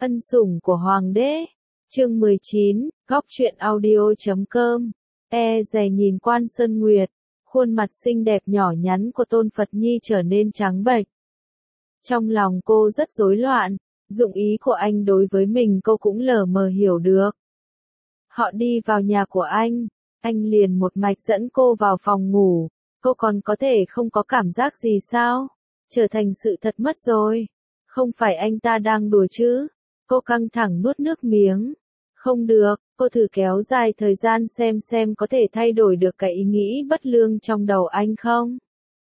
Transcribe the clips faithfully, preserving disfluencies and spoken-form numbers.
Ân sủng của Hoàng đế. Chương mười chín, góc truyện audio chấm com. E dè nhìn Quan Sơn Nguyệt, khuôn mặt xinh đẹp nhỏ nhắn của Tôn Phật Nhi trở nên trắng bệch. Trong lòng cô rất rối loạn, dụng ý của anh đối với mình cô cũng lờ mờ hiểu được. Họ đi vào nhà của anh, anh liền một mạch dẫn cô vào phòng ngủ, cô còn có thể không có cảm giác gì sao? Trở thành sự thật mất rồi. Không phải anh ta đang đùa chứ? Cô căng thẳng nuốt nước miếng. Không được, cô thử kéo dài thời gian xem xem có thể thay đổi được cái ý nghĩ bất lương trong đầu anh không?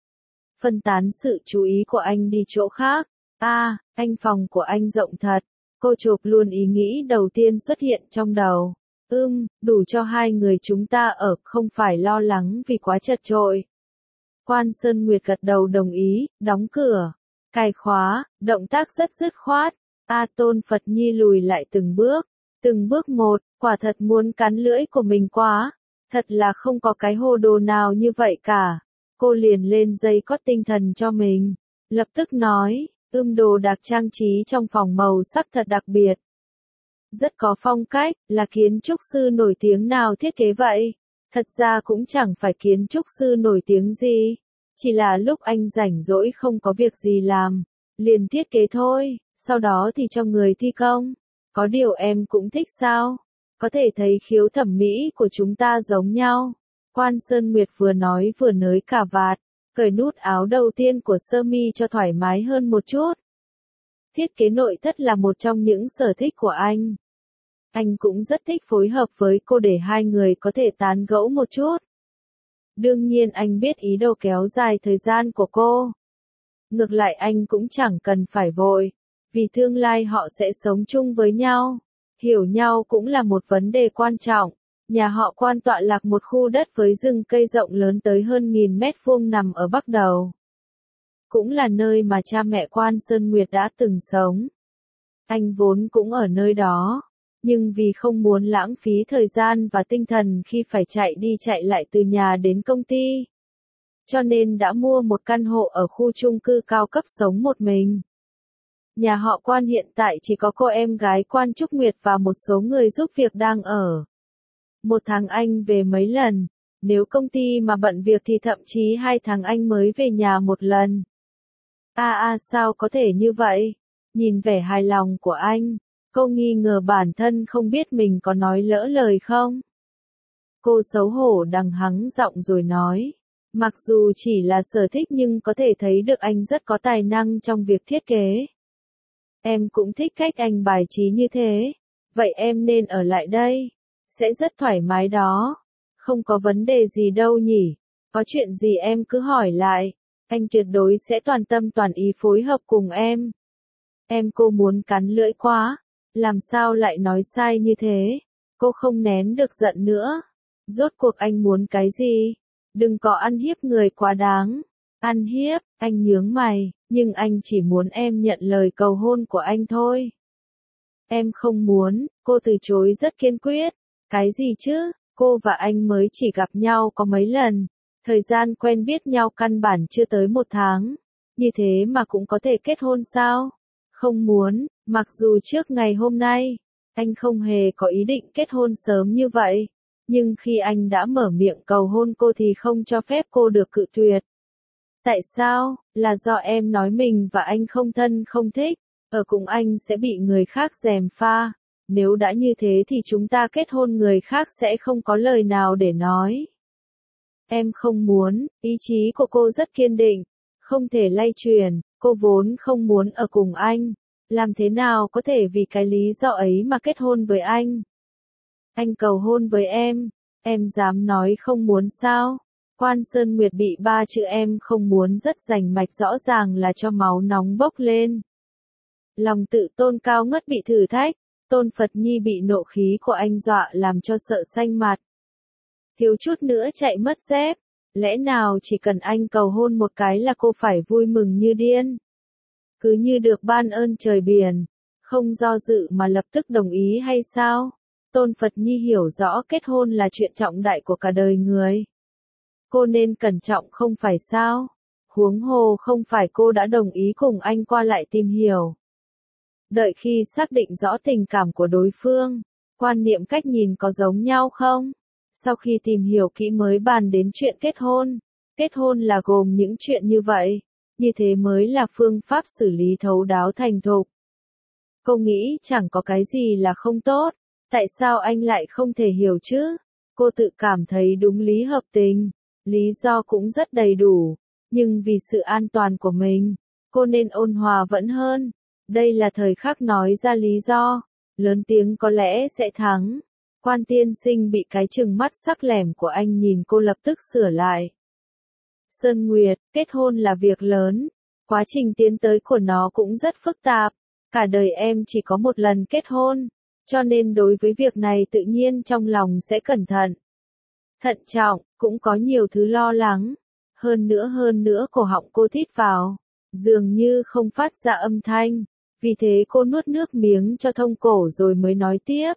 Phân tán sự chú ý của anh đi chỗ khác. À, anh phòng của anh rộng thật. Cô chộp luôn ý nghĩ đầu tiên xuất hiện trong đầu. Ưm, đủ cho hai người chúng ta ở, không phải lo lắng vì quá chật chội. Quan Sơn Nguyệt gật đầu đồng ý, đóng cửa, cài khóa, động tác rất dứt khoát. A Tôn Phật Nhi lùi lại từng bước, từng bước một, quả thật muốn cắn lưỡi của mình quá. Thật là không có cái hồ đồ nào như vậy cả. Cô liền lên dây cót tinh thần cho mình. Lập tức nói, ưm đồ đạc trang trí trong phòng màu sắc thật đặc biệt. Rất có phong cách, là kiến trúc sư nổi tiếng nào thiết kế vậy? Thật ra cũng chẳng phải kiến trúc sư nổi tiếng gì. Chỉ là lúc anh rảnh rỗi không có việc gì làm, liền thiết kế thôi, sau đó thì cho người thi công. Có điều em cũng thích sao? Có thể thấy khiếu thẩm mỹ của chúng ta giống nhau. Quan Sơn Nguyệt vừa nói vừa nới cà vạt, cởi nút áo đầu tiên của sơ mi cho thoải mái hơn một chút. Thiết kế nội thất là một trong những sở thích của anh. Anh cũng rất thích phối hợp với cô để hai người có thể tán gẫu một chút. Đương nhiên anh biết ý đồ kéo dài thời gian của cô. Ngược lại anh cũng chẳng cần phải vội, vì tương lai họ sẽ sống chung với nhau. Hiểu nhau cũng là một vấn đề quan trọng. Nhà họ Quan tọa lạc một khu đất với rừng cây rộng lớn tới hơn nghìn mét vuông nằm ở Bắc Đầu. Cũng là nơi mà cha mẹ Quan Sơn Nguyệt đã từng sống. Anh vốn cũng ở nơi đó. Nhưng vì không muốn lãng phí thời gian và tinh thần khi phải chạy đi chạy lại từ nhà đến công ty, cho nên đã mua một căn hộ ở khu chung cư cao cấp sống một mình. Nhà họ Quan hiện tại chỉ có cô em gái Quan Trúc Nguyệt và một số người giúp việc đang ở. Một tháng anh về mấy lần, nếu công ty mà bận việc thì thậm chí hai tháng anh mới về nhà một lần. À à sao có thể như vậy? Nhìn vẻ hài lòng của anh, cô nghi ngờ bản thân không biết mình có nói lỡ lời không. Cô xấu hổ đằng hắng giọng rồi nói, mặc dù chỉ là sở thích nhưng có thể thấy được anh rất có tài năng trong việc thiết kế. Em cũng thích cách anh bài trí như thế, vậy em nên ở lại đây, sẽ rất thoải mái đó. Không có vấn đề gì đâu nhỉ, có chuyện gì em cứ hỏi lại, anh tuyệt đối sẽ toàn tâm toàn ý phối hợp cùng em. Em cô muốn cắn lưỡi quá. Làm sao lại nói sai như thế? Cô không nén được giận nữa. Rốt cuộc anh muốn cái gì? Đừng có ăn hiếp người quá đáng. Ăn hiếp, anh nhướng mày, nhưng anh chỉ muốn em nhận lời cầu hôn của anh thôi. Em không muốn, cô từ chối rất kiên quyết. Cái gì chứ? Cô và anh mới chỉ gặp nhau có mấy lần. Thời gian quen biết nhau căn bản chưa tới một tháng. Như thế mà cũng có thể kết hôn sao? Không muốn, mặc dù trước ngày hôm nay, anh không hề có ý định kết hôn sớm như vậy, nhưng khi anh đã mở miệng cầu hôn cô thì không cho phép cô được cự tuyệt. Tại sao? Là do em nói mình và anh không thân không thích, ở cùng anh sẽ bị người khác gièm pha. Nếu đã như thế thì chúng ta kết hôn người khác sẽ không có lời nào để nói. Em không muốn, ý chí của cô rất kiên định, không thể lay chuyển, cô vốn không muốn ở cùng anh. Làm thế nào có thể vì cái lý do ấy mà kết hôn với anh? Anh cầu hôn với em, em dám nói không muốn sao? Quan Sơn Nguyệt bị ba chữ em không muốn rất rành mạch rõ ràng là cho máu nóng bốc lên. Lòng tự tôn cao ngất bị thử thách, Tôn Phật Nhi bị nộ khí của anh dọa làm cho sợ xanh mặt. Thiếu chút nữa chạy mất dép, lẽ nào chỉ cần anh cầu hôn một cái là cô phải vui mừng như điên? Cứ như được ban ơn trời biển, không do dự mà lập tức đồng ý hay sao? Tôn Phật Nhi hiểu rõ kết hôn là chuyện trọng đại của cả đời người. Cô nên cẩn trọng không phải sao? Huống hồ không phải cô đã đồng ý cùng anh qua lại tìm hiểu. Đợi khi xác định rõ tình cảm của đối phương, quan niệm cách nhìn có giống nhau không? Sau khi tìm hiểu kỹ mới bàn đến chuyện kết hôn. Kết hôn là gồm những chuyện như vậy, như thế mới là phương pháp xử lý thấu đáo thành thục. Cô nghĩ chẳng có cái gì là không tốt, tại sao anh lại không thể hiểu chứ? Cô tự cảm thấy đúng lý hợp tình, lý do cũng rất đầy đủ, nhưng vì sự an toàn của mình, cô nên ôn hòa vẫn hơn. Đây là thời khắc nói ra lý do, lớn tiếng có lẽ sẽ thắng. Quan tiên sinh bị cái trừng mắt sắc lẻm của anh nhìn cô lập tức sửa lại. Sơn Nguyệt, kết hôn là việc lớn, quá trình tiến tới của nó cũng rất phức tạp, cả đời em chỉ có một lần kết hôn, cho nên đối với việc này tự nhiên trong lòng sẽ cẩn thận. Thận trọng, cũng có nhiều thứ lo lắng, hơn nữa hơn nữa cổ họng cô thít vào, dường như không phát ra âm thanh, vì thế cô nuốt nước miếng cho thông cổ rồi mới nói tiếp.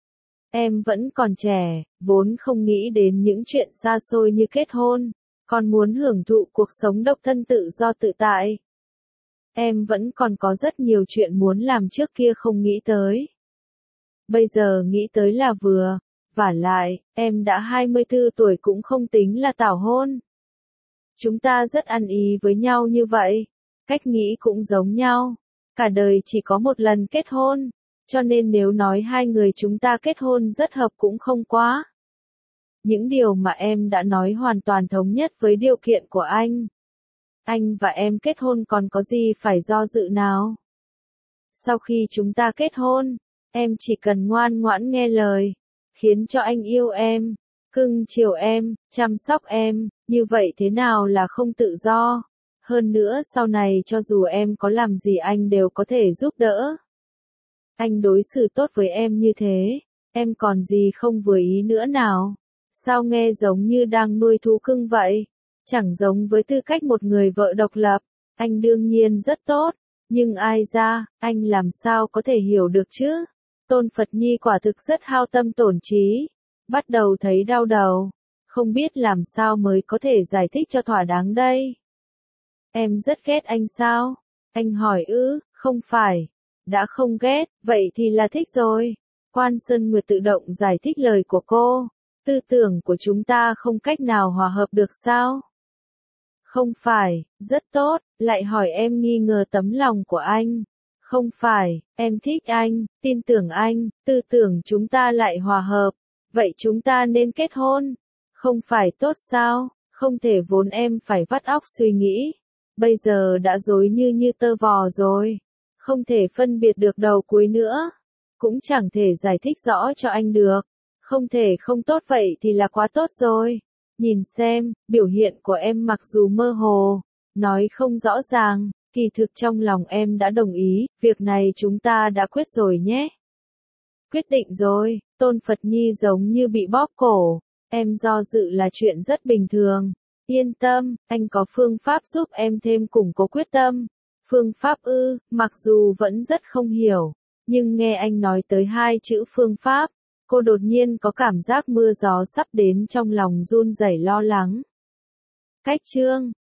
Em vẫn còn trẻ, vốn không nghĩ đến những chuyện xa xôi như kết hôn, còn muốn hưởng thụ cuộc sống độc thân tự do tự tại. Em vẫn còn có rất nhiều chuyện muốn làm trước kia không nghĩ tới. Bây giờ nghĩ tới là vừa, vả lại, em đã hai mươi tư tuổi cũng không tính là tảo hôn. Chúng ta rất ăn ý với nhau như vậy, cách nghĩ cũng giống nhau, cả đời chỉ có một lần kết hôn, cho nên nếu nói hai người chúng ta kết hôn rất hợp cũng không quá. Những điều mà em đã nói hoàn toàn thống nhất với điều kiện của anh. Anh và em kết hôn còn có gì phải do dự nào? Sau khi chúng ta kết hôn, em chỉ cần ngoan ngoãn nghe lời, khiến cho anh yêu em, cưng chiều em, chăm sóc em, như vậy thế nào là không tự do? Hơn nữa sau này cho dù em có làm gì anh đều có thể giúp đỡ. Anh đối xử tốt với em như thế, em còn gì không vừa ý nữa nào? Sao nghe giống như đang nuôi thú cưng vậy? Chẳng giống với tư cách một người vợ độc lập, anh đương nhiên rất tốt, nhưng ai ra, anh làm sao có thể hiểu được chứ? Tôn Phật Nhi quả thực rất hao tâm tổn trí, bắt đầu thấy đau đầu, không biết làm sao mới có thể giải thích cho thỏa đáng đây. Em rất ghét anh sao? Anh hỏi ư, không phải, đã không ghét, vậy thì là thích rồi. Quan Sơn Nguyệt tự động giải thích lời của cô, tư tưởng của chúng ta không cách nào hòa hợp được sao? Không phải, rất tốt, lại hỏi em nghi ngờ tấm lòng của anh. Không phải, em thích anh, tin tưởng anh, tư tưởng chúng ta lại hòa hợp, vậy chúng ta nên kết hôn. Không phải tốt sao, không thể vốn em phải vắt óc suy nghĩ. Bây giờ đã rối như như tơ vò rồi, không thể phân biệt được đầu cuối nữa, cũng chẳng thể giải thích rõ cho anh được. Không thể không tốt vậy thì là quá tốt rồi. Nhìn xem, biểu hiện của em mặc dù mơ hồ, nói không rõ ràng, kỳ thực trong lòng em đã đồng ý, việc này chúng ta đã quyết rồi nhé. Quyết định rồi, Tôn Phật Nhi giống như bị bóp cổ, em do dự là chuyện rất bình thường. Yên tâm, anh có phương pháp giúp em thêm củng cố quyết tâm. Phương pháp ư, mặc dù vẫn rất không hiểu, nhưng nghe anh nói tới hai chữ phương pháp, cô đột nhiên có cảm giác mưa gió sắp đến trong lòng run rẩy lo lắng. Cách chương